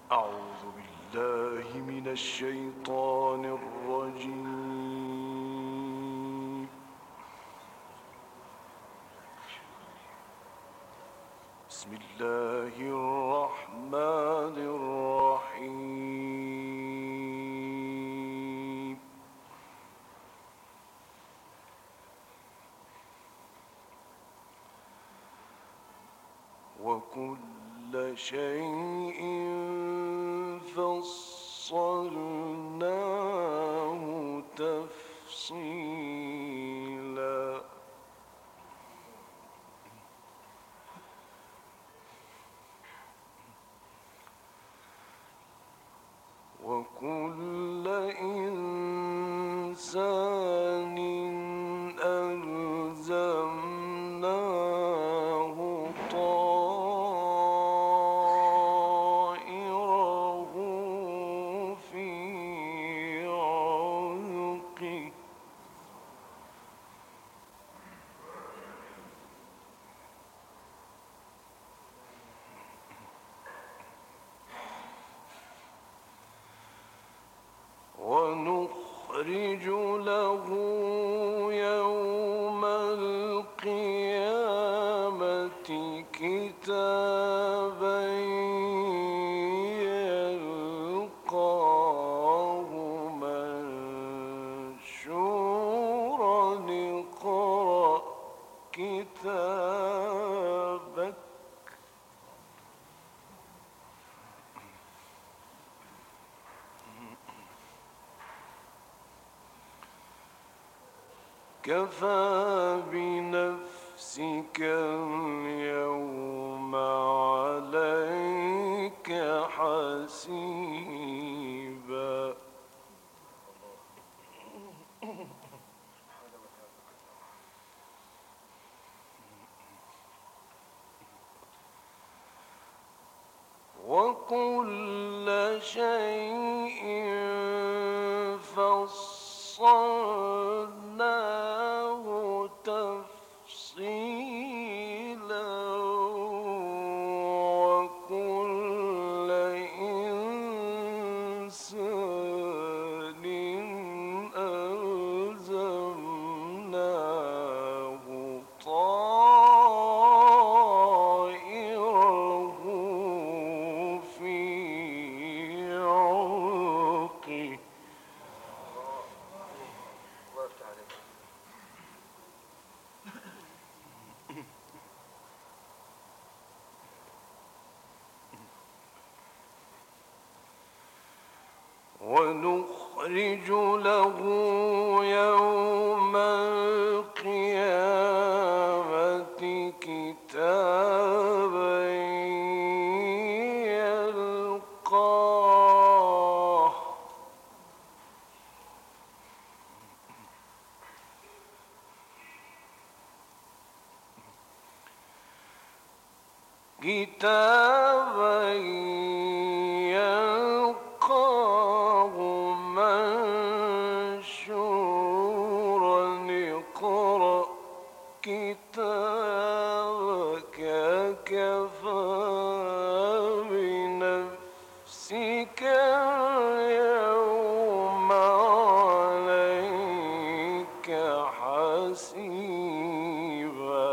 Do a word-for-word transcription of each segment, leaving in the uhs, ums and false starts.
أعوذ بالله من الشيطان الرجيم. بسم الله الرحمن الرحيم. وكل شيء فصلناه تفصيلا. وكل إنسان ألزمناه طائره في عنقه. ونخرج له يوم القيامة كتابا يلقاه منشورا اقرأ كتابك كفى بنفسك اليوم عليك حسيبا. وكل شيء فصلناه تفصيلا. وكل إنسان ألزمناه طائره في عنقه. ونخرج له يوم القيامة كتابا يلقاه كتابا يلقاه منشورا اقرأ كتابك كفى بنفسك اليوم عليك حسيبا.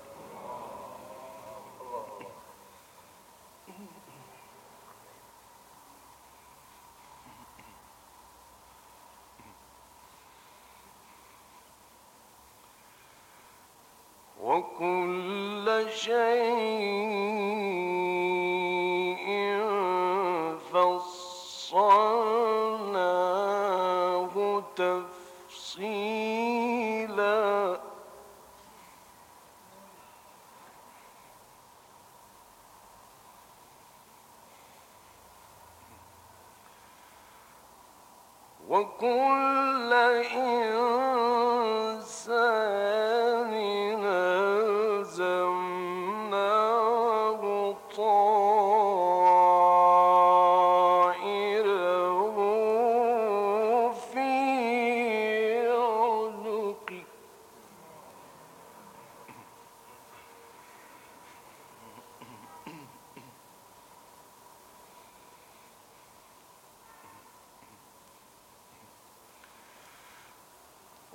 وكل شيء فصلناه تفصيلا. وكل إنسان ألزمناه طائره في عنقه.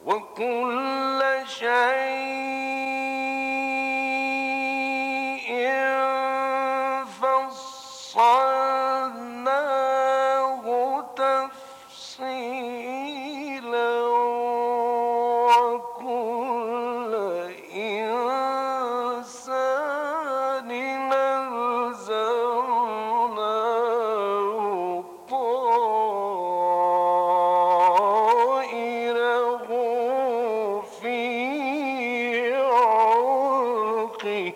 وكل شيء فصلناه تفصيلا وكل إنسان ألزمناه طائره في عنقه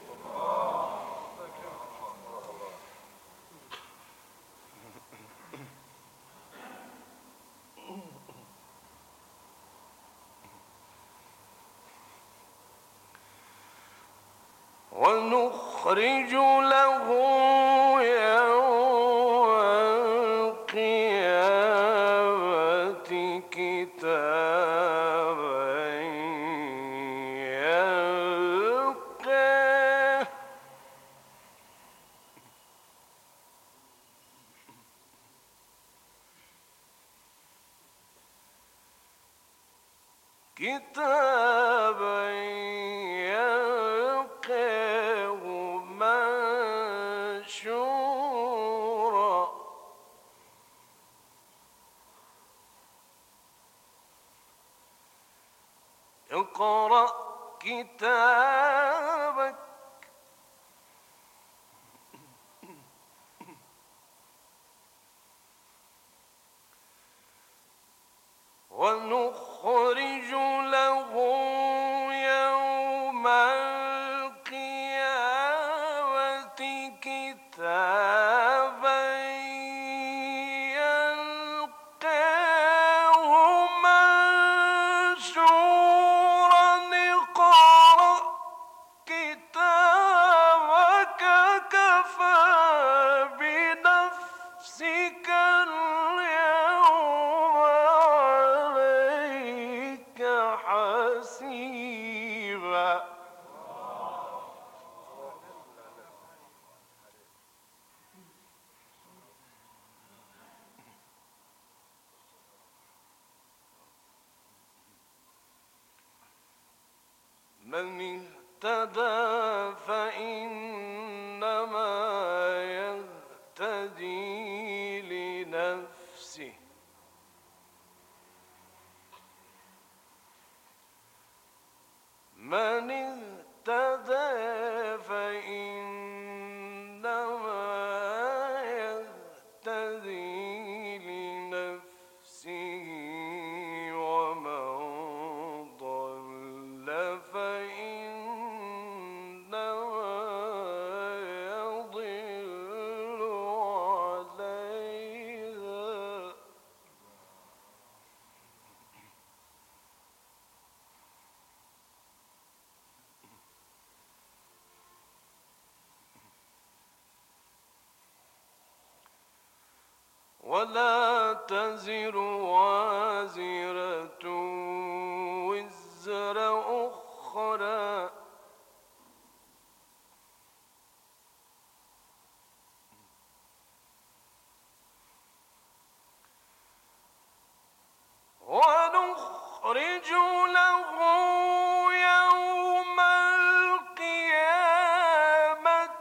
ونخرج له يوم القيامة كتابا يلقاه كتابا يلقاه منشورا اقرأ كتابك ونخرج له يوم القيامة كتابا يلقاه منشورا اقرأ كتابك كفى بنفسك اليوم عليك حسيبا من اهتدى فإنما يهتدي لنفسه من اهتدى فإنما يهتدي لنفسه ومن ضل فإنما يضل عليها ولا تزر وازرة وزر أخرى ونخرج له يوم القيامة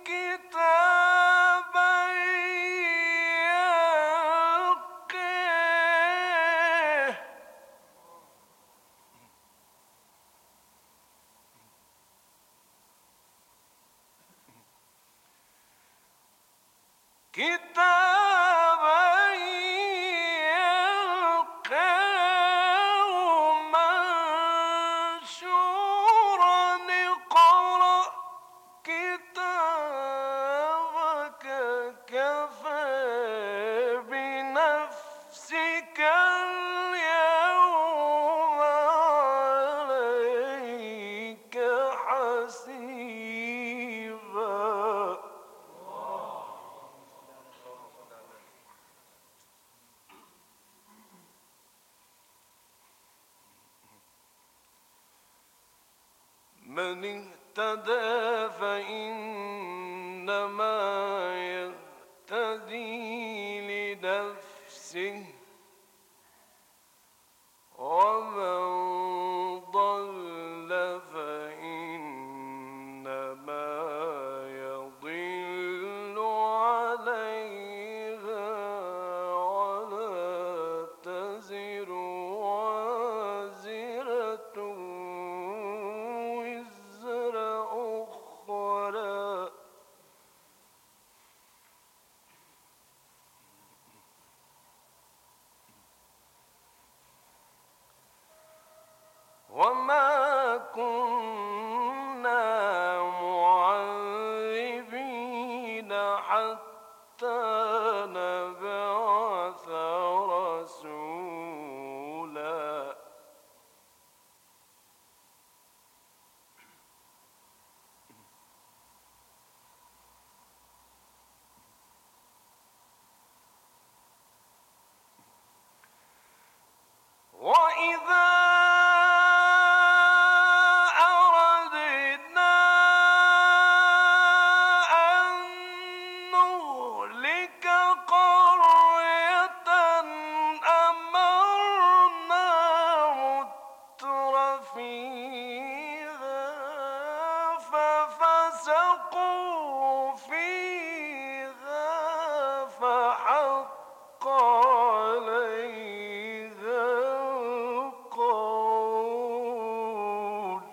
كتابا يلقاه كتابا يلقاه منشورا اقرأ كتابك كفى بنفسك اليوم عليك حسيبا من اهتدى فإنما يهتدي لنفسه ومن نبعث رسولا وإذا أردنا أن نهلك قرية أمرنا متر فيها ففسقوا فيها فحق عليها القول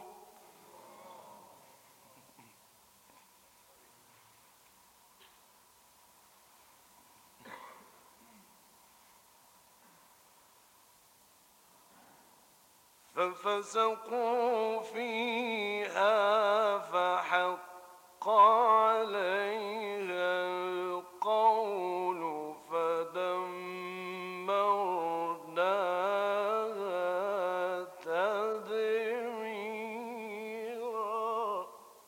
ففسقوا فيها فحق عليها القول فدمرناها تدميرا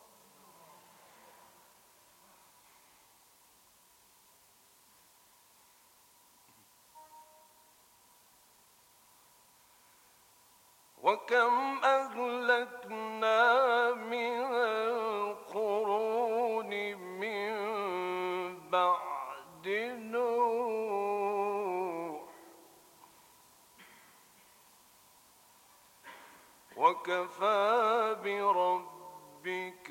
وكم أهلكنا من القرون من بعد نوح وكفى بربك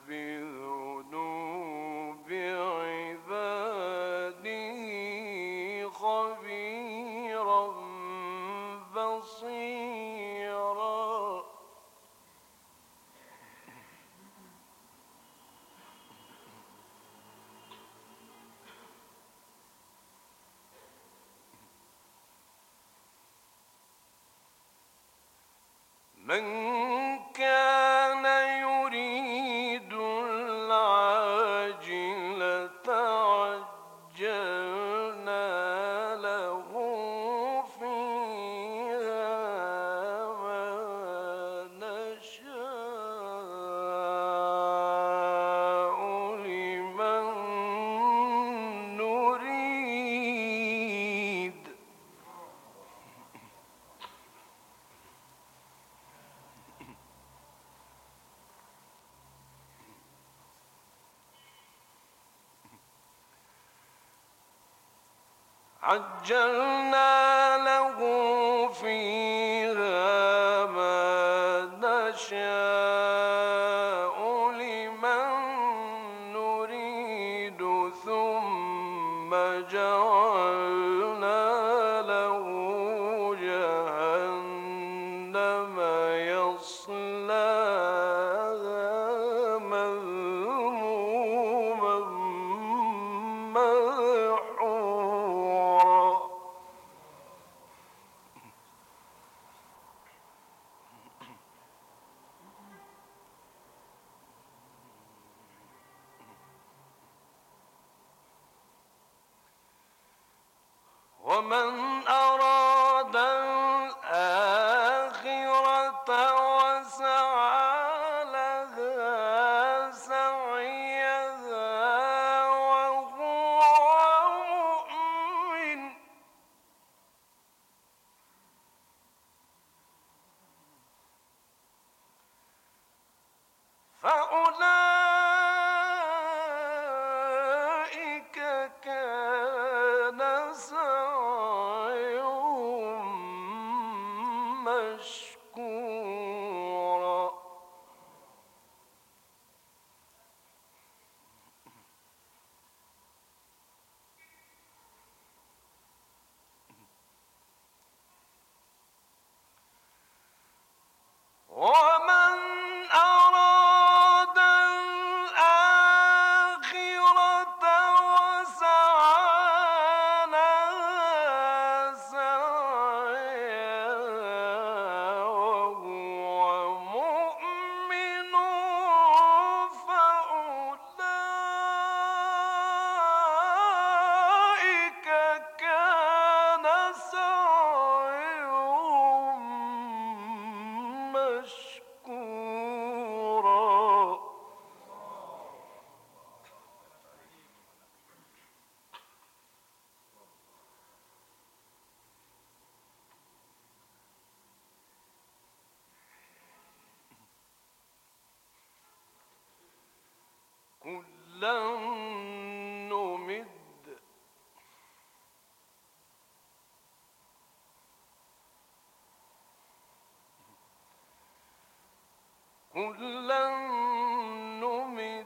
بذنوب عباده خبيرا بصيرا من كان يريد العاجلة عجلنا له فيها ما نشاء لمن نريد عجلنا له فيها ما نشاء لمن نريد ثم جعلنا له جهنم يصلاها مذموما مدحورا. كلا نمد كلا نمد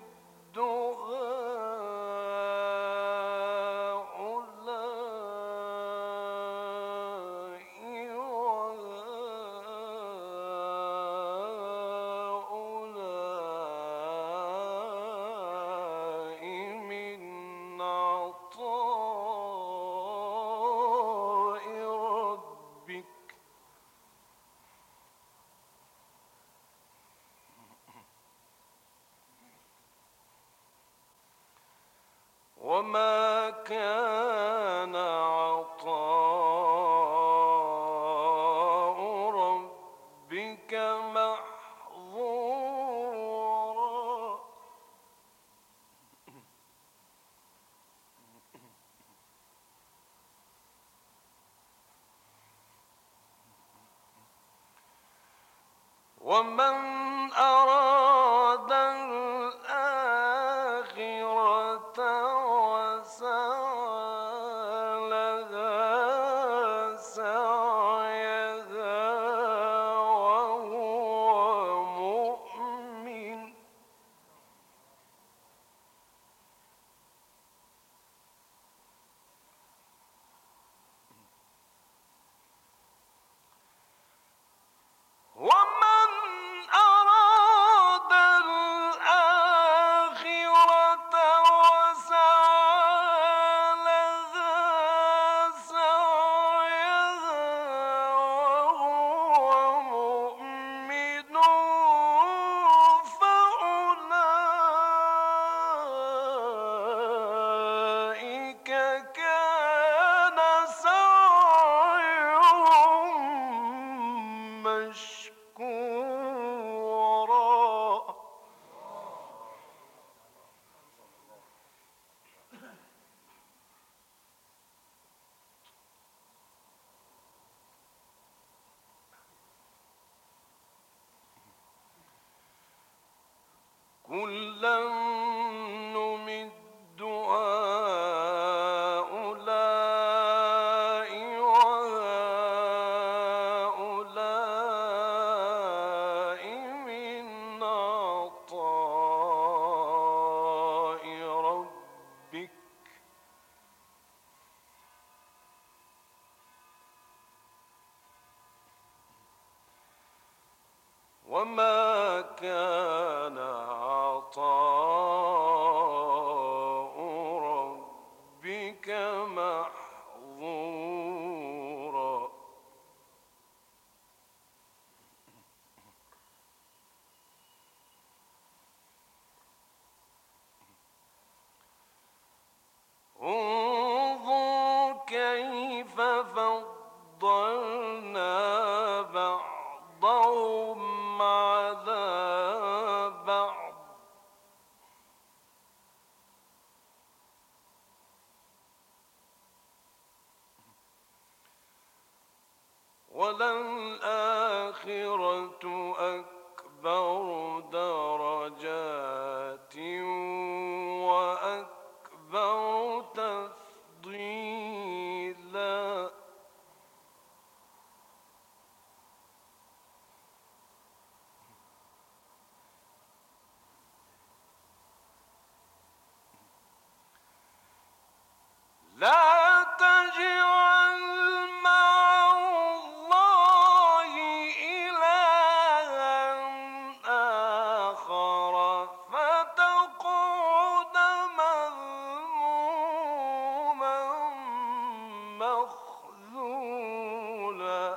وما كان عطاء ربك محظورا ومن أراد الآخرة وسعى لها سعيها وهو مؤمن ومن أراد الآخرة وسعى لها سعيها وهو مؤمن فأولئك كان سعيهم مشكورا كلا نمد هؤلاء وهؤلاء من عطاء ربك وما كان عطاء ربك محظورا انظر كيف فضلنا بعضهم على بعض وللآخرة أكبر درجات وأكبر تفضيلا لا تجعل مع الله إلها آخر فتقعد مذموما مخذولا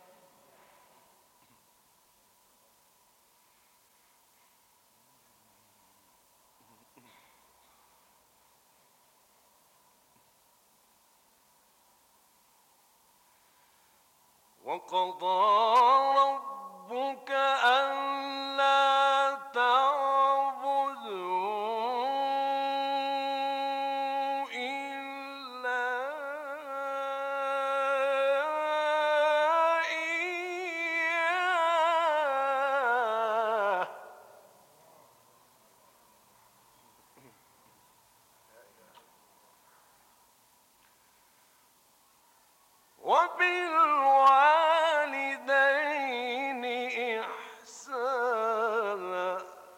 وقضى ربك ألا تعبدوا إلا إياه وبالوالدين إحسانا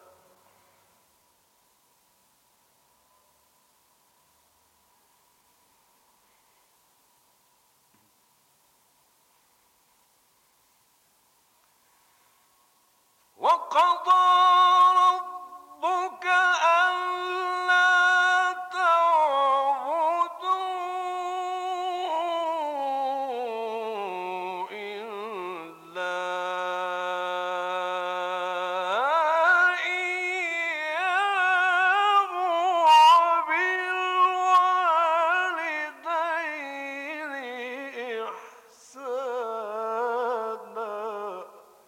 وقضى ربك ألا تعبدوا إلا إياه وبالوالدين إحسانا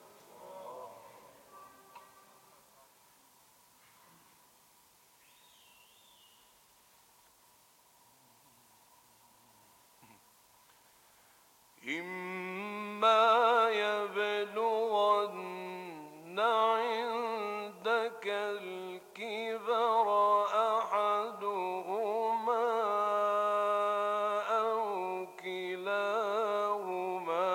إما يبلغن عندك الكبر أحدهما أو كلاهما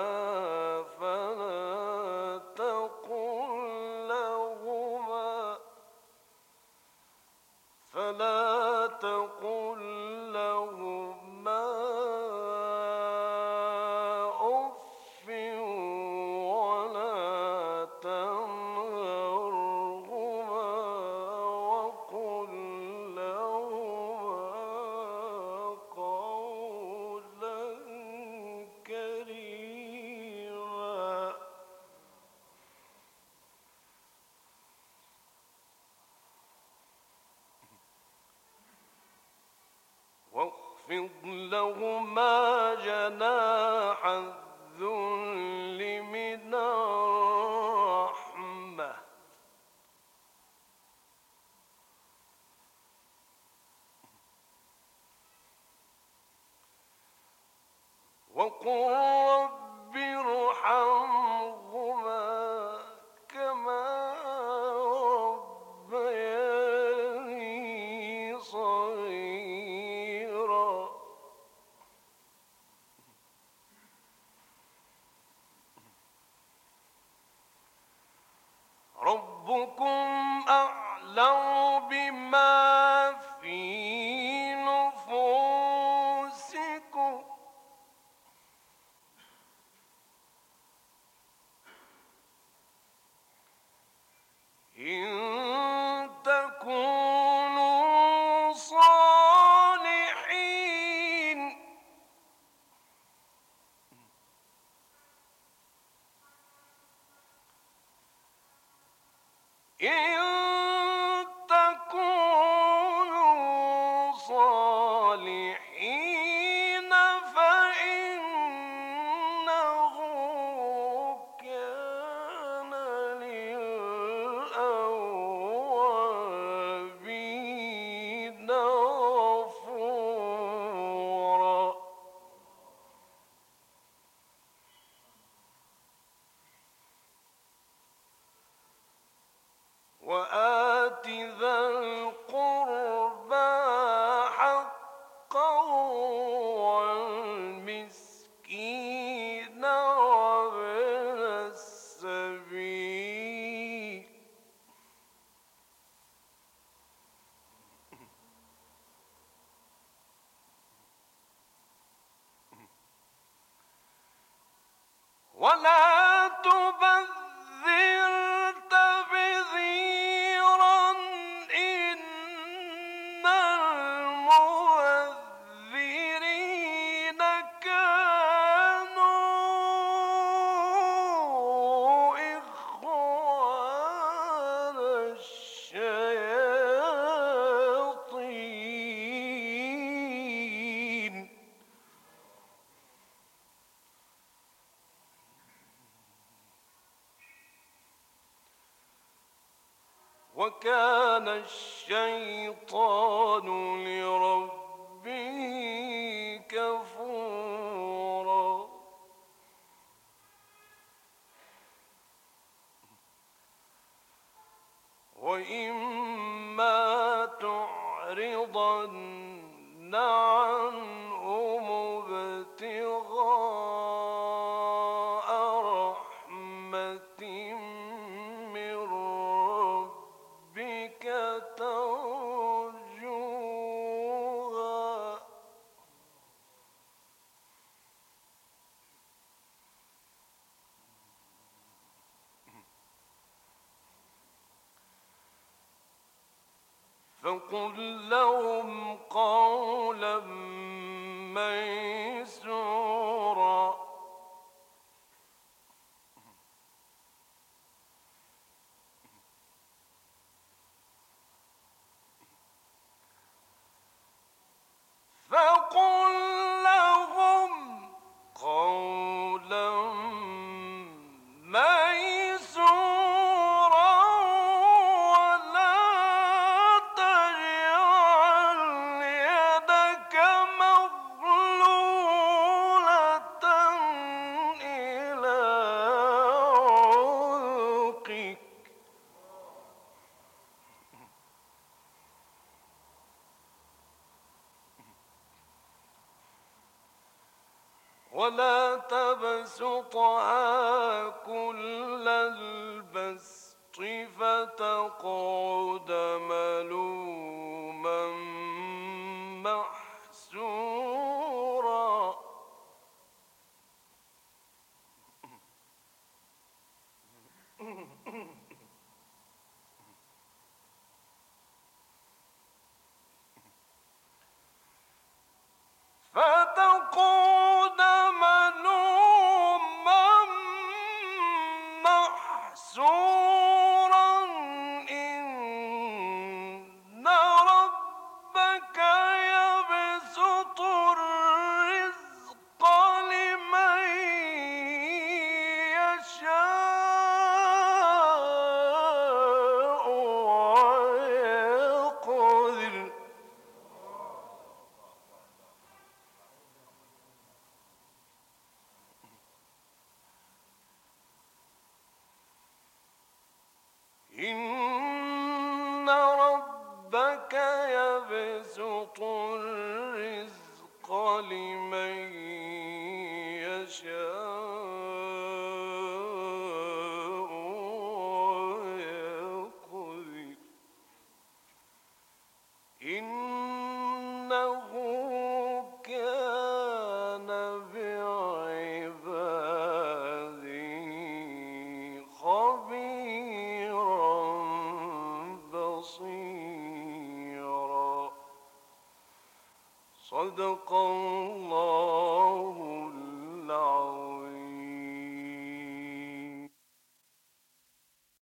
فلا تقل لهما فلا تقل لهما أف ولا تنهرهما وقل لهما قولا كريما واخفض لهما جناح الذل من الرحمة وقل رب ارحمهما كما ربياني صغيرا ربكم أعلم بما في نفوسكم إن تكونوا صالحين إن تكونوا صالحين فإنه كان للأوابين غفورا وآت ذا القربى حقه والمسكين وابن السبيل ولا تبذر تبذيرا إن المبذرين كانوا إخوان الشياطين وكان الشيطان لربه كفورا وإما تعرضن عنهم ابتغاء فقل لهم قولا ميسورا فقل لهم قولا ميسورا ولا تجعل يدك مغلولة إلى عنقك ولا تبسطها كل البسط فتقعد ملوما محسورا فتقعد ملوما محسورا إن ربك يبسط الرزق لمن يشاء ويقدر إن ربك يبسط الرزق لمن يشاء ويقدر إنه كان بعباده خبيرا بصيرا صدق الله